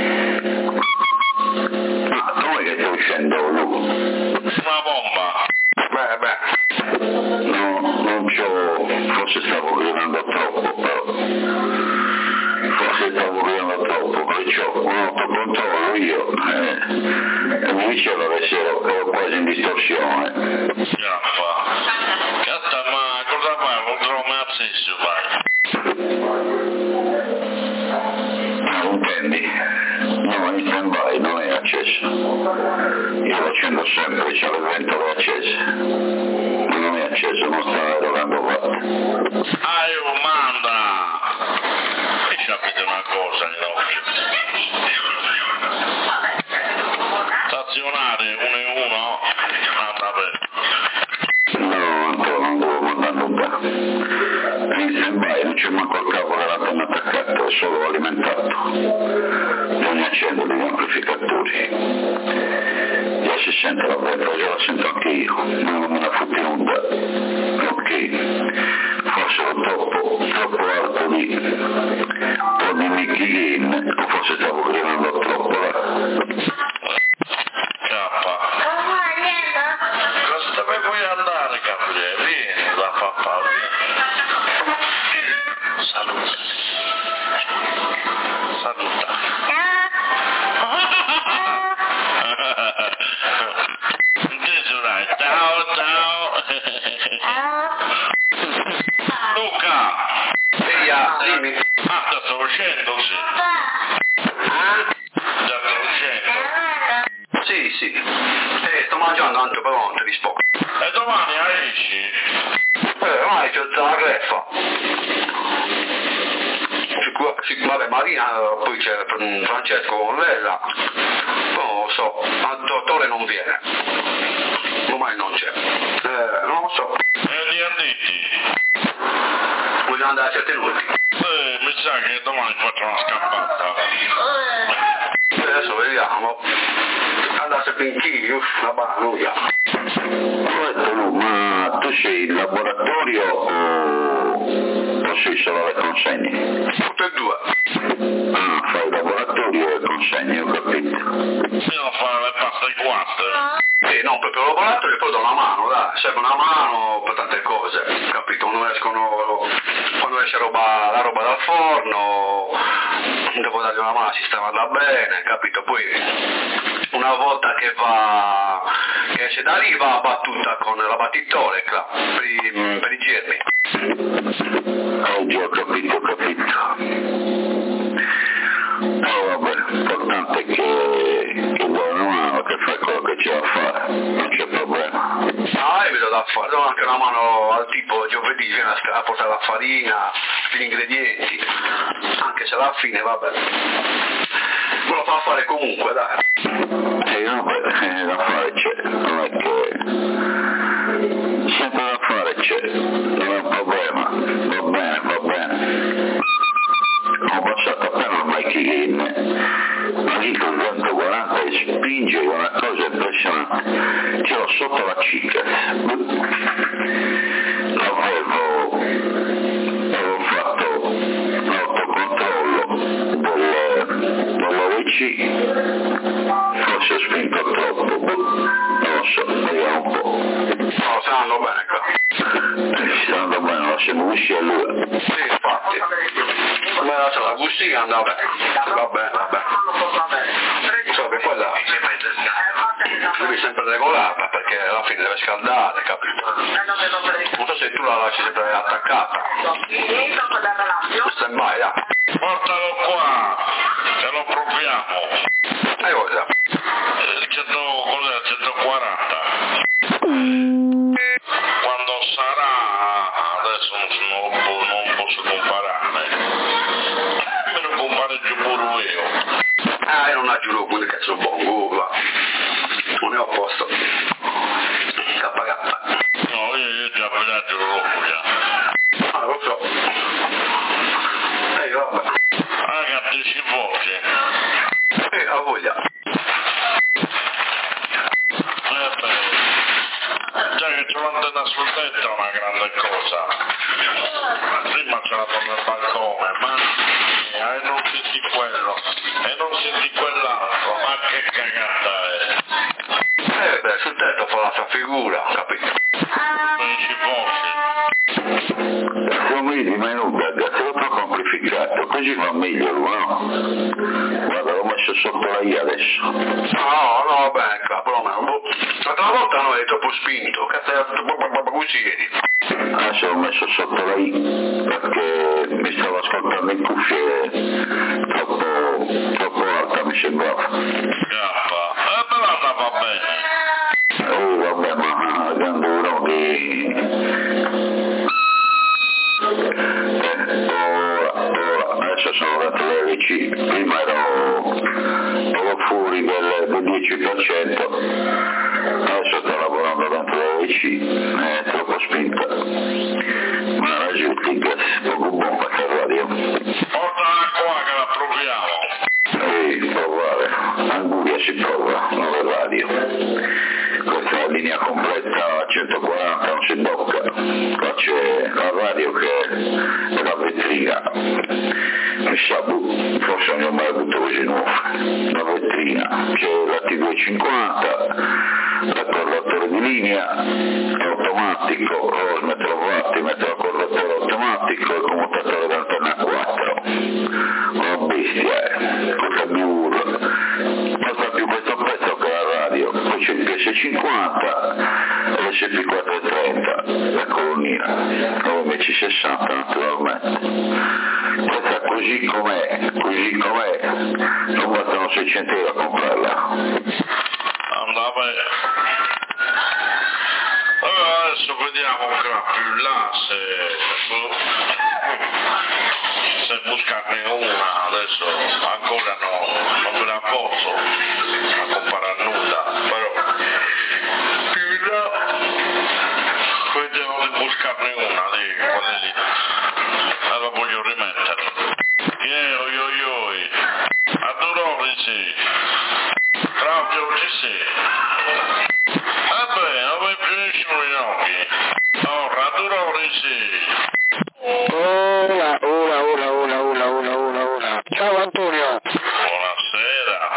Ah, com'è che stai uscendo lui? Una bomba. Beh, beh. No, non c'ho, forse stavo gridando troppo, però. Forse stavo gridando troppo, perché ho un autocontrollo io, eh, e mi diceva che ero, ero quasi in distorsione. Giaffa. Catta, ma cosa fai? Contro me accesso, vai. Non intendi? No, in stand-by non è acceso. Io lo accendo sempre, c'è le ventole accese. Ma non è acceso, non sta erogando fatto. Ah, io manda! E sapete una cosa, no? Stazionare uno e uno, anda bene. No, ancora non devo mandare nulla. È in stand-by, non c'è manco il capo dell'antenna attaccato, è solo alimentato. Bisogna accendere gli amplificatori. Già si sente la ventole, già la sento anche io, ma non me la fotti in onda. Ok, forse ero troppo, troppo alto lì. O di Mickey Gain, o forse stavo gridando troppo là. Cappa. Cosa dove vuoi andare, Gabriele? Vieni da papà, vieni. Saluta. Saluta. Tesoro, ciao, ciao. Luca. Eia, dimmi. Ah, già sto uscendo, sì. Ah? Già sto uscendo. Sì, sì. Eh, sto mangiando anche però non ti rispondo. E domani esci? Eh, ormai c'ho già la greffa. Sicur- sic- vabbè, Marina, poi c'è mm, Francesco con Lella. Poi non lo so, ma il dottore non viene. Ormai non c'è. Eh, non lo so. E gli anditi? Voglio andare a tenuti. Eh, mi sa che domani faccio una scappata. Eh, adesso vediamo. Andasse finchì, uff, una bannuia. Ma tu sei il laboratorio o, o sei solo le consegne? Tutte e due. Ah, fai il laboratorio e consegne, ho capito. Io a fare le pasta e guaste. Sì, no, per il laboratorio poi do una mano, dai, serve una mano per tante cose, capito? Quando escono, quando esce roba, la roba dal forno, devo dargli una mano a sistemarla bene, capito? Poi una volta che va, che esce da lì va battuta con la battitoreca per i, per i germi. Oggi ho capito, ho capito. Eh vabbè, l'importante è che, che dai una mano, che fai quello che c'è da fare, non c'è problema. Ah, io mi do da fare, do anche una mano al tipo giovedì, viene a, a portare la farina, gli ingredienti, anche se alla fine, vabbè, me lo fa fare comunque, dai. Sì, vabbè, eh, da fare c'è, non è che... sempre da fare c'è, non è un problema, va bene, va bene. Ho passato appena al Mikey Game, ma lì con duecentoquaranta e spinge una cosa impressionante, ce l'ho sotto la cicca, avevo, avevo fatto l'autocontrollo del, dell'O V C, forse ho spinto troppo, non lo so, vediamo un po'. No, sta andando bene qua. Eh, sta andando bene, non siamo riusciti a lui. Sì, infatti. Come la c'è la bustina andava bene, va bene, va bene. So che quella devi sempre regolarla perché alla fine deve scaldare, capito? Non so se tu la lasci sempre attaccata. Questa è mai, Portalo qua, e lo proviamo. E cosa? Il cento, cos'è, il centoquaranta. Quando sarà, adesso non, non, non posso comparare. Me lo compare giù pure io. Ah, io non la giuro quindi che sono buon, va. Non è a posto. Kappa kappa. No, io, io già me la giuro già. Ah, lo so. Ehi, vabbè. Ah, capisci voce. Eh, ha voglia. Eh beh, già che c'è l'antenna sul tetto è una grande cosa. Prima ce la pongo al balcone, ma e non senti quello, e non senti quell'altro, ma che cagata è. Eh beh, sul tetto fa la sua figura, capito? Non ci fosse. Siamo lì di menu, ragazzi, l'ho troppo amplificato, così va meglio, no? Guarda, l'ho messo sotto la I adesso. No, no, beh, cavolo, ma l'altra volta no, eri troppo spinto, cazzo, così eri. Adesso l'ho messo sotto la I perché mi stavo ascoltando in cuffie troppo, troppo alta mi sembrava. Gaffa, e me la andava bene. Oh vabbè, ma grande uno di... Eh, ora, ora, adesso sono dentro le V C, prima ero, ero fuori del, del dieci per cento, adesso sto lavorando dentro le V C, è troppo spinta, ma la giudica è poco buono questa radio. Portala qua che la proviamo. Ehi, provare, Anguria si prova, nuove radio. Questa è la linea completa a centoquaranta, non si tocca. Qua c'è la radio che è la vetrina. Mi sa, forse non ho mai avuto così nuovo. La vetrina, c'è la T duecentocinquanta, l'accordatore di linea, è automatico, o smetterò fatti, metto l'accordatore automatico e il commutatore d'antenna quattro. Una bestia, eh, costa più, costa più questo pezzo che la radio. Poi c'è il P S cinquanta e l'S P quattrocentotrenta, la colonnina, o M C sessanta naturalmente. Questa così com'è, così com'è, non bastano seicento euro a comprarla. Andava bene. Allora adesso vediamo un po' più là se, se buscarne una, adesso ancora no, non me la posso a comparare nulla, però più in là vediamo di buscarne una di quelle lì, allora voglio rimettere. Io, io, io, a Durori sì, Claudio ci sei. Vabbè, non mi finiscono gli occhi. Ora, Durori sì. Ora, ora, ora, ora, ora, ora, ora, ora. Ciao Antonio. Buonasera.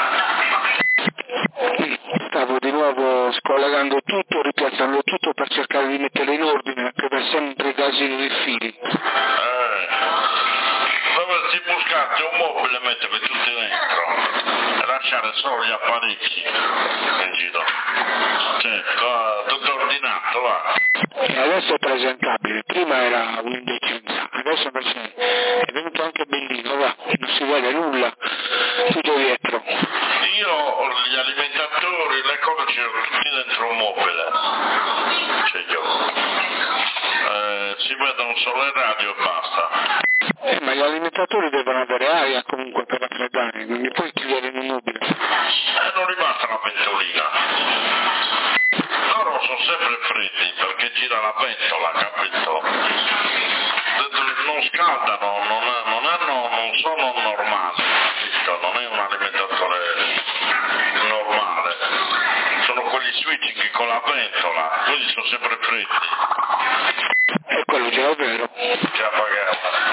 Stavo di nuovo scollegando tutto, ripiazzando tutto per cercare di metterlo in ordine, anche per sempre casino di fili. Eh, dovresti buscarti un mobile e metterli tutti dentro e lasciare solo gli apparecchi in giro. Cioè, tutto ordinato, va. E adesso è presentabile, prima era un'indecenza, adesso invece è venuto anche bellino, va, non si vede nulla, tutto dietro. Io ho gli alimentatori, le cose ce le ho tutti dentro un mobile. Cioè io. Eh, si vedono solo le radio e basta. Eh, ma gli alimentatori devono avere aria comunque per raffreddare, non li puoi chiudere in un mobile. E non li basta la ventolina. Loro sono sempre freddi perché gira la ventola, capito? Non scaldano, non, non hanno, non sono normali, capito? Non è un alimentatore normale. Sono quelli switching con la ventola, quindi sono sempre freddi. E quello già è vero. Già pagata.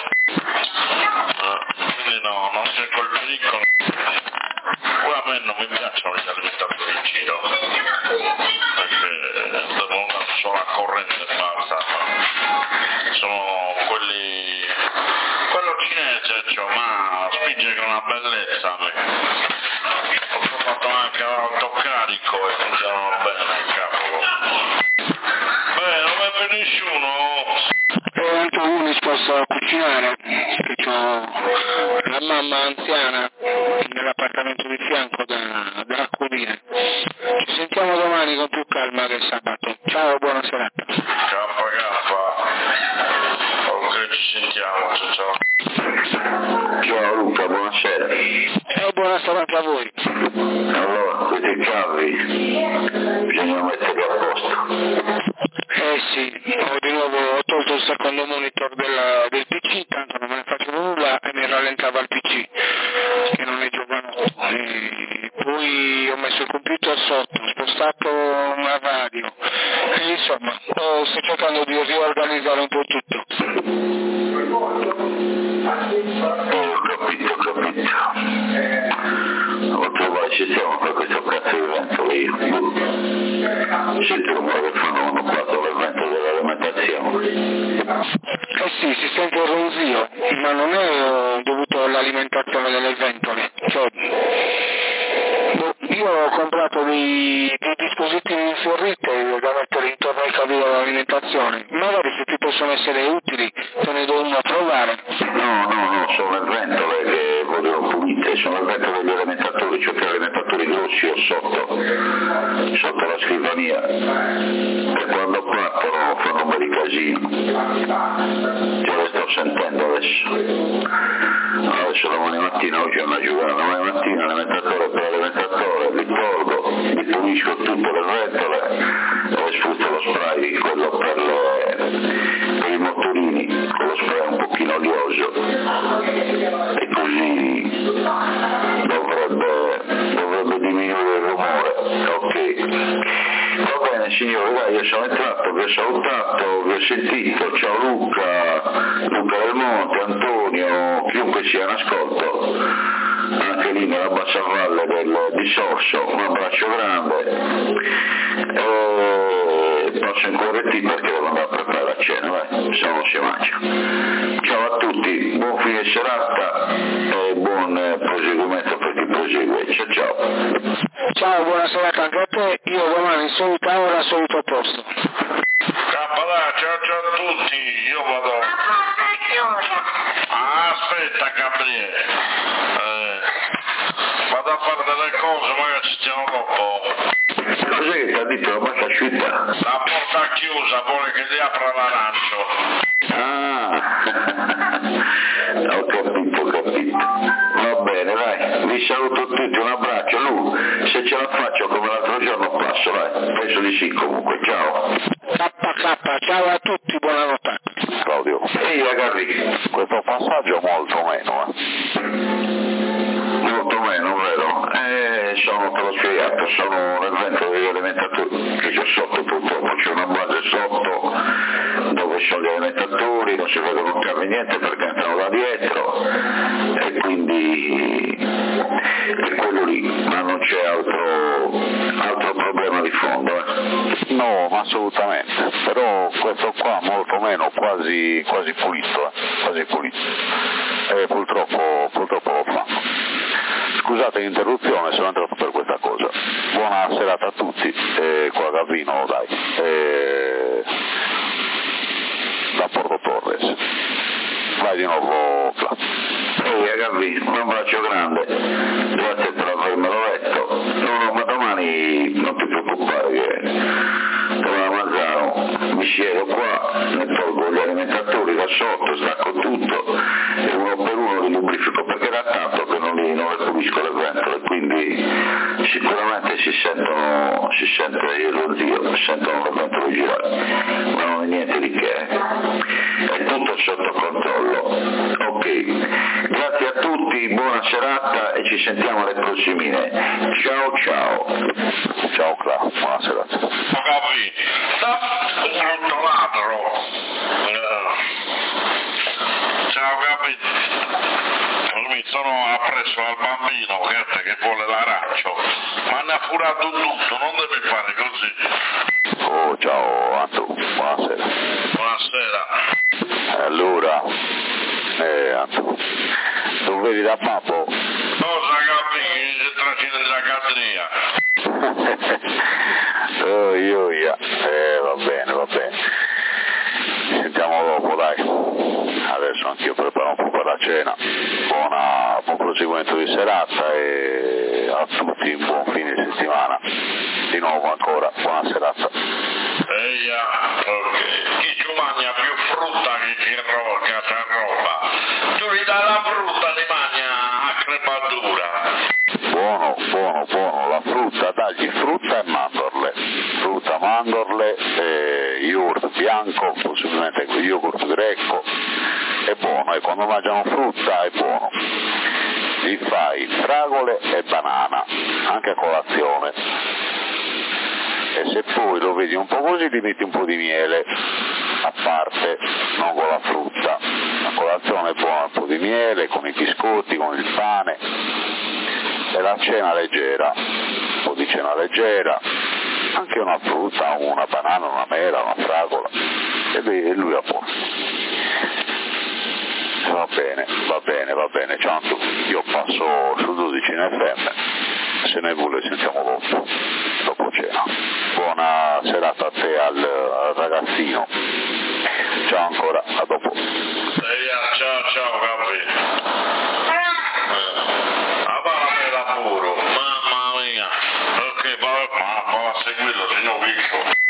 Quindi no, non c'è quel pericolo. Poi a me non mi piacciono gli alimentatori in giro, perché devono andare solo a corrente e basta. Sono quelli... quello cinese, cioè, ma spinge con una bellezza a me. fatto anche l'autocarico e funzionano bene, cavolo. Beh, non è per nessuno. E anche lui mi sposta a cucinare, che ho la mamma anziana nell'appartamento di fianco da, da accudire. Ci sentiamo domani con più calma che sabato. Ciao, buona serata. Ciao ragazza. Ok, ci sentiamo, ciao ciao. Ciao Luca, buonasera. E buona serata a voi. Allora, questi cavi bisogna metterli a posto. Eh sì, ho di nuovo ho tolto il secondo monitor della, del P C, tanto non me ne facevo nulla e mi rallentava il P C, che non è giovanotto. E poi ho messo il computer sotto, ho spostato una radio e insomma oh, sto cercando di riorganizzare un po' tutto. Oh, capito, capito. Ho trovato il sistema per questo cazzo di vento lì. Si trova che fanno hanno fatto l'evento dell'alimentazione. Eh sì, si sente il ronzio, ma non è dovuto all'alimentazione delle ventole. Cioè, io ho comprato dei, dei dispositivi in ferrite da mettere intorno ai cavi dell'alimentazione. Magari se ti possono essere utili, te ne do uno a provare. No, no, no, sono le ventole che vogliono pulite, sono le ventole degli alimentatori, cioè che alimentatori grossi o sotto, sotto la scrivania. E quando partono fanno un bel casino. Io le sto sentendo adesso. Adesso domani mattina, oggi è una giornata, domani mattina alimentatore per alimentatore, li tolgo, li pulisco tutte le ventole e sfrutto lo spray, quello per, le, per i motorini, con lo spray un pochino olioso e così dovrebbe, dovrebbe diminuire il rumore. Ok. Va bene signori, dai, io sono entrato, vi ho salutato, vi ho sentito, ciao Luca, Luca del Monte, Antonio, chiunque sia in ascolto, anche lì nella bassa valle del, di Sorso, un abbraccio grande, e passo in corretti perché devo andare a preparare la cena, vai, se no non si mangia. Ciao a tutti, buon fine serata e buon proseguimento per chi prosegue, ciao ciao. Ciao, buona serata anche a te, io domani sono ora solito posto. Cappadà, ciao ciao a tutti, io vado. Ah, aspetta Gabriele, eh, vado a fare delle cose, magari ci stiamo dopo. Cos'è che ti ha detto la bassa asciutta? La porta chiusa, vuole che gli apra l'arancio. Ah, ho capito, ho capito. Va bene, dai, vi saluto tutti, un abbraccio. Lu, se ce la faccio come l'altro giorno passo, dai, penso di sì comunque, ciao. K K, ciao a tutti, buonanotte. Claudio. Ehi ragazzi, questo passaggio molto meno, eh. Molto meno, vero? Eh, sono te l'ho spiegato, sono nel vento degli alimentatori che c'è sotto purtroppo, c'è una base sotto dove sono gli alimentatori, non si vedono cavi niente perché entrano da dietro e quindi è quello lì, ma non c'è altro, altro problema di fondo. Eh. No, ma assolutamente, però questo qua molto meno, quasi, quasi pulito, eh, quasi pulito. E purtroppo, purtroppo lo fa. Scusate l'interruzione, sono entrato per questa cosa. Buona serata a tutti, e qua Gavino, dai, e... da Porto Torres. Vai di nuovo, Cla. Ehi Gavino, un abbraccio grande, grazie per avermelo detto. No, no, ma domani non ti preoccupare che come Mazzaro mi siedo qua, ne tolgo gli alimentatori da sotto, stacco tutto e uno per uno li lubrifico perché da tanto che non li, non le pulisco le ventole, quindi sicuramente si sentono, si sente lo zio, si sentono le ventole girare, ma non è niente di che, è tutto sotto controllo. Ok, grazie a tutti, buona serata e ci sentiamo alle prossimine. Ciao ciao. Ciao Cla, buona serata. Ho capito, sta un brutto ladro. Ciao capito. Mi sono appresso al bambino che, che vuole l'arancio, ma ne ha furato tutto, non deve fare così. Oh ciao Anto, buonasera. Buonasera. Allora, eh Anto, tu vedi da Papo? Cosa capi? Tracina della Catri mia. oh, io, io. Eh, va bene, va bene. Ci sentiamo dopo, dai. Adesso anch'io preparo un po' per la cena. Buona, buon proseguimento di serata e a tutti un buon fine settimana. Di nuovo ancora, buona serata. Eia, ok. Chi ci mangia più frutta che ci roga, c'è roba. Tu gli dai la frutta, ti mangia a crematura. Buono, buono, buono, la frutta, dagli frutta e mandorle, frutta, mandorle, eh, yogurt bianco, possibilmente yogurt greco, è buono, e quando mangiano frutta è buono. Gli fai fragole e banana, anche a colazione, e se poi lo vedi un po' così gli metti un po' di miele a parte, non con la frutta. La colazione è buona, un po' di miele, con i biscotti, con il pane, e la cena leggera, un po' di cena leggera, anche una frutta, una banana, una mela, una fragola, e lui a posto. Va bene, va bene, va bene, ciao, io passo su dodici in F M, se ne vuole sentiamo dopo, dopo cena. Buona serata a te, al, al ragazzino, ciao ancora, a dopo. Eia, ciao, ciao.